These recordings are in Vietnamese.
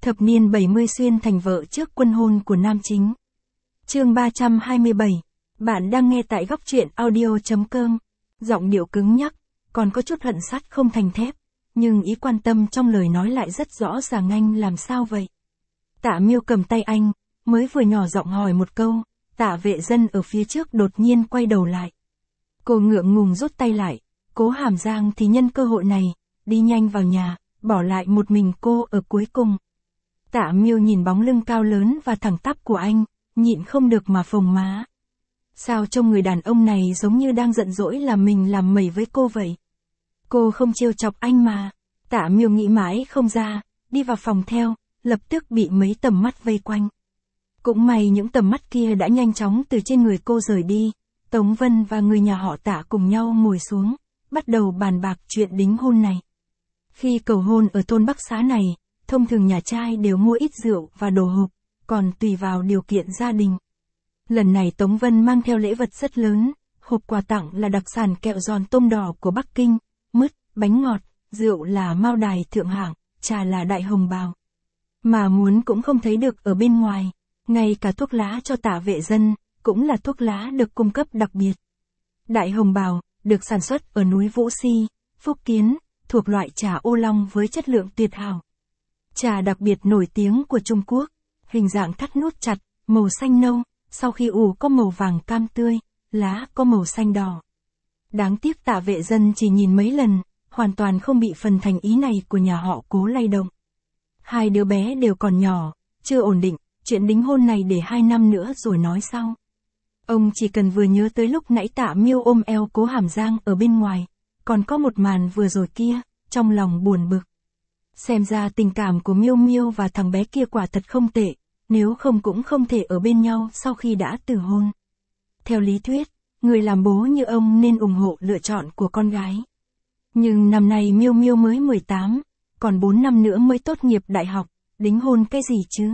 Thập niên 70 xuyên thành vợ trước quân hôn của nam chính. Chương 327. Bạn đang nghe tại góc truyện audio.com. Giọng điệu cứng nhắc, còn có chút hận sắt không thành thép, nhưng ý quan tâm trong lời nói lại rất rõ ràng. Anh làm sao vậy? Tạ Miêu cầm tay anh, mới vừa nhỏ giọng hỏi một câu, Tạ Vệ Dân ở phía trước đột nhiên quay đầu lại. Cô ngượng ngùng rút tay lại, Cố Hàm Giang thì nhân cơ hội này, đi nhanh vào nhà, bỏ lại một mình cô ở cuối cùng. Tạ Miêu nhìn bóng lưng cao lớn và thẳng tắp của anh, nhịn không được mà phồng má. Sao trông người đàn ông này giống như đang giận dỗi là mình làm mẩy với cô vậy? Cô không trêu chọc anh mà. Tạ Miêu nghĩ mãi không ra, đi vào phòng theo, lập tức bị mấy tầm mắt vây quanh. Cũng may những tầm mắt kia đã nhanh chóng từ trên người cô rời đi. Tống Vân và người nhà họ Tạ cùng nhau ngồi xuống, bắt đầu bàn bạc chuyện đính hôn này. Khi cầu hôn ở thôn Bắc Xá này, thông thường nhà trai đều mua ít rượu và đồ hộp, còn tùy vào điều kiện gia đình. Lần này Tống Vân mang theo lễ vật rất lớn, hộp quà tặng là đặc sản kẹo giòn tôm đỏ của Bắc Kinh, mứt, bánh ngọt, rượu là Mao Đài thượng hạng, trà là Đại Hồng Bào. Mà muốn cũng không thấy được ở bên ngoài, ngay cả thuốc lá cho Tạ Vệ Dân, cũng là thuốc lá được cung cấp đặc biệt. Đại Hồng Bào, được sản xuất ở núi Vũ Si, Phúc Kiến, thuộc loại trà ô long với chất lượng tuyệt hảo. Trà đặc biệt nổi tiếng của Trung Quốc, hình dạng thắt nút chặt, màu xanh nâu, sau khi ủ có màu vàng cam tươi, lá có màu xanh đỏ. Đáng tiếc Tạ Vệ Dân chỉ nhìn mấy lần, hoàn toàn không bị phần thành ý này của nhà họ Cố lay động. Hai đứa bé đều còn nhỏ, chưa ổn định, chuyện đính hôn này để 2 năm nữa rồi nói sau. Ông chỉ cần vừa nhớ tới lúc nãy Tạ Miêu ôm eo Cố Hàm Giang ở bên ngoài, còn có một màn vừa rồi kia, trong lòng buồn bực. Xem ra tình cảm của Miêu Miêu và thằng bé kia quả thật không tệ, nếu không cũng không thể ở bên nhau sau khi đã từ hôn. Theo lý thuyết, người làm bố như ông nên ủng hộ lựa chọn của con gái. Nhưng năm nay Miêu Miêu mới 18, còn 4 năm nữa mới tốt nghiệp đại học, đính hôn cái gì chứ?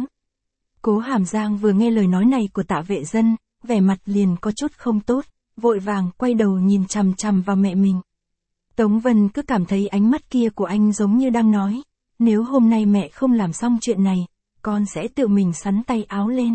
Cố Hàm Giang vừa nghe lời nói này của Tạ Vệ Dân, vẻ mặt liền có chút không tốt, vội vàng quay đầu nhìn chằm chằm vào mẹ mình. Tống Vân cứ cảm thấy ánh mắt kia của anh giống như đang nói, nếu hôm nay mẹ không làm xong chuyện này, con sẽ tự mình xắn tay áo lên.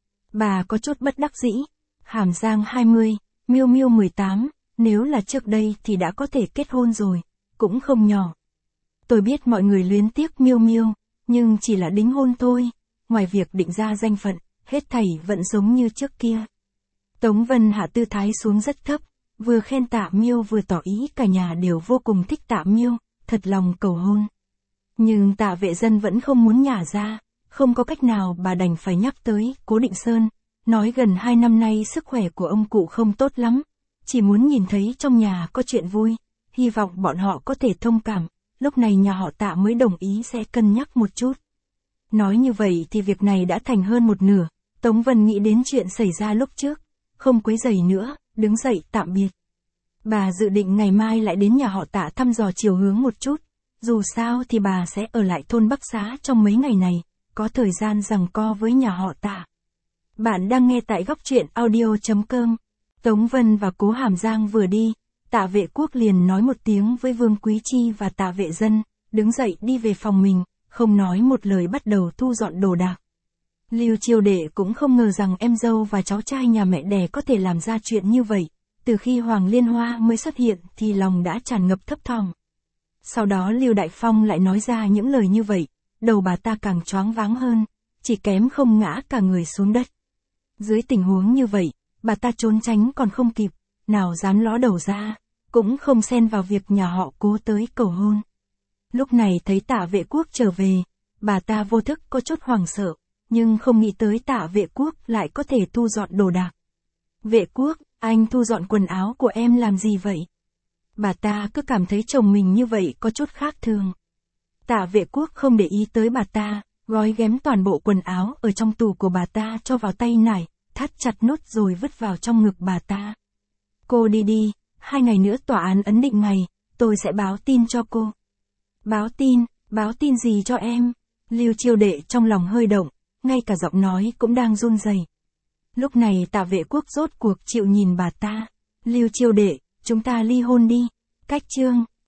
Bà có chút bất đắc dĩ, Hàm Giang 20, Miêu Miêu 18, nếu là trước đây thì đã có thể kết hôn rồi, cũng không nhỏ. Tôi biết mọi người luyến tiếc Miêu Miêu, nhưng chỉ là đính hôn thôi, ngoài việc định ra danh phận, hết thảy vẫn giống như trước kia. Tống Vân hạ tư thái xuống rất thấp, vừa khen Tạ Miêu vừa tỏ ý cả nhà đều vô cùng thích Tạ Miêu, thật lòng cầu hôn. Nhưng Tạ Vệ Dân vẫn không muốn nhả ra, không có cách nào bà đành phải nhắc tới Cố Định Sơn, nói gần 2 năm nay sức khỏe của ông cụ không tốt lắm, chỉ muốn nhìn thấy trong nhà có chuyện vui, hy vọng bọn họ có thể thông cảm, lúc này nhà họ Tạ mới đồng ý sẽ cân nhắc một chút. Nói như vậy thì việc này đã thành hơn một nửa, Tống Vân nghĩ đến chuyện xảy ra lúc trước, không quấy rầy nữa, đứng dậy tạm biệt. Bà dự định ngày mai lại đến nhà họ Tạ thăm dò chiều hướng một chút, dù sao thì bà sẽ ở lại thôn Bắc Xá trong mấy ngày này, có thời gian giằng co với nhà họ Tạ. Bạn đang nghe tại góc truyện audio.com. Tống Vân và Cố Hàm Giang vừa đi, Tạ Vệ Quốc liền nói một tiếng với Vương Quý Chi và Tạ Vệ Dân, đứng dậy đi về phòng mình, không nói một lời bắt đầu thu dọn đồ đạc. Lưu Chiêu Đệ cũng không ngờ rằng em dâu và cháu trai nhà mẹ đẻ có thể làm ra chuyện như vậy, từ khi Hoàng Liên Hoa mới xuất hiện thì lòng đã tràn ngập thấp thỏm. Sau đó Lưu Đại Phong lại nói ra những lời như vậy, đầu bà ta càng choáng váng hơn, chỉ kém không ngã cả người xuống đất. Dưới tình huống như vậy, bà ta trốn tránh còn không kịp, nào dám ló đầu ra, cũng không xen vào việc nhà họ Cố tới cầu hôn. Lúc này thấy Tạ Vệ Quốc trở về, bà ta vô thức có chút hoảng sợ, nhưng không nghĩ tới Tạ Vệ Quốc lại có thể thu dọn đồ đạc. Vệ Quốc, anh thu dọn quần áo của em làm gì vậy? Bà ta cứ cảm thấy chồng mình như vậy có chút khác thường. Tạ Vệ Quốc không để ý tới bà ta, gói ghém toàn bộ quần áo ở trong tủ của bà ta cho vào tay nải, thắt chặt nút rồi vứt vào trong ngực bà ta. Cô đi đi, 2 ngày nữa tòa án ấn định ngày, tôi sẽ báo tin cho cô. Báo tin gì cho em? Lưu Chiêu Đệ trong lòng hơi động, ngay cả giọng nói cũng đang run rẩy. Lúc này Tạ Vệ Quốc rốt cuộc chịu nhìn bà ta. Lưu Chiêu Đệ, chúng ta ly hôn đi. Cách chương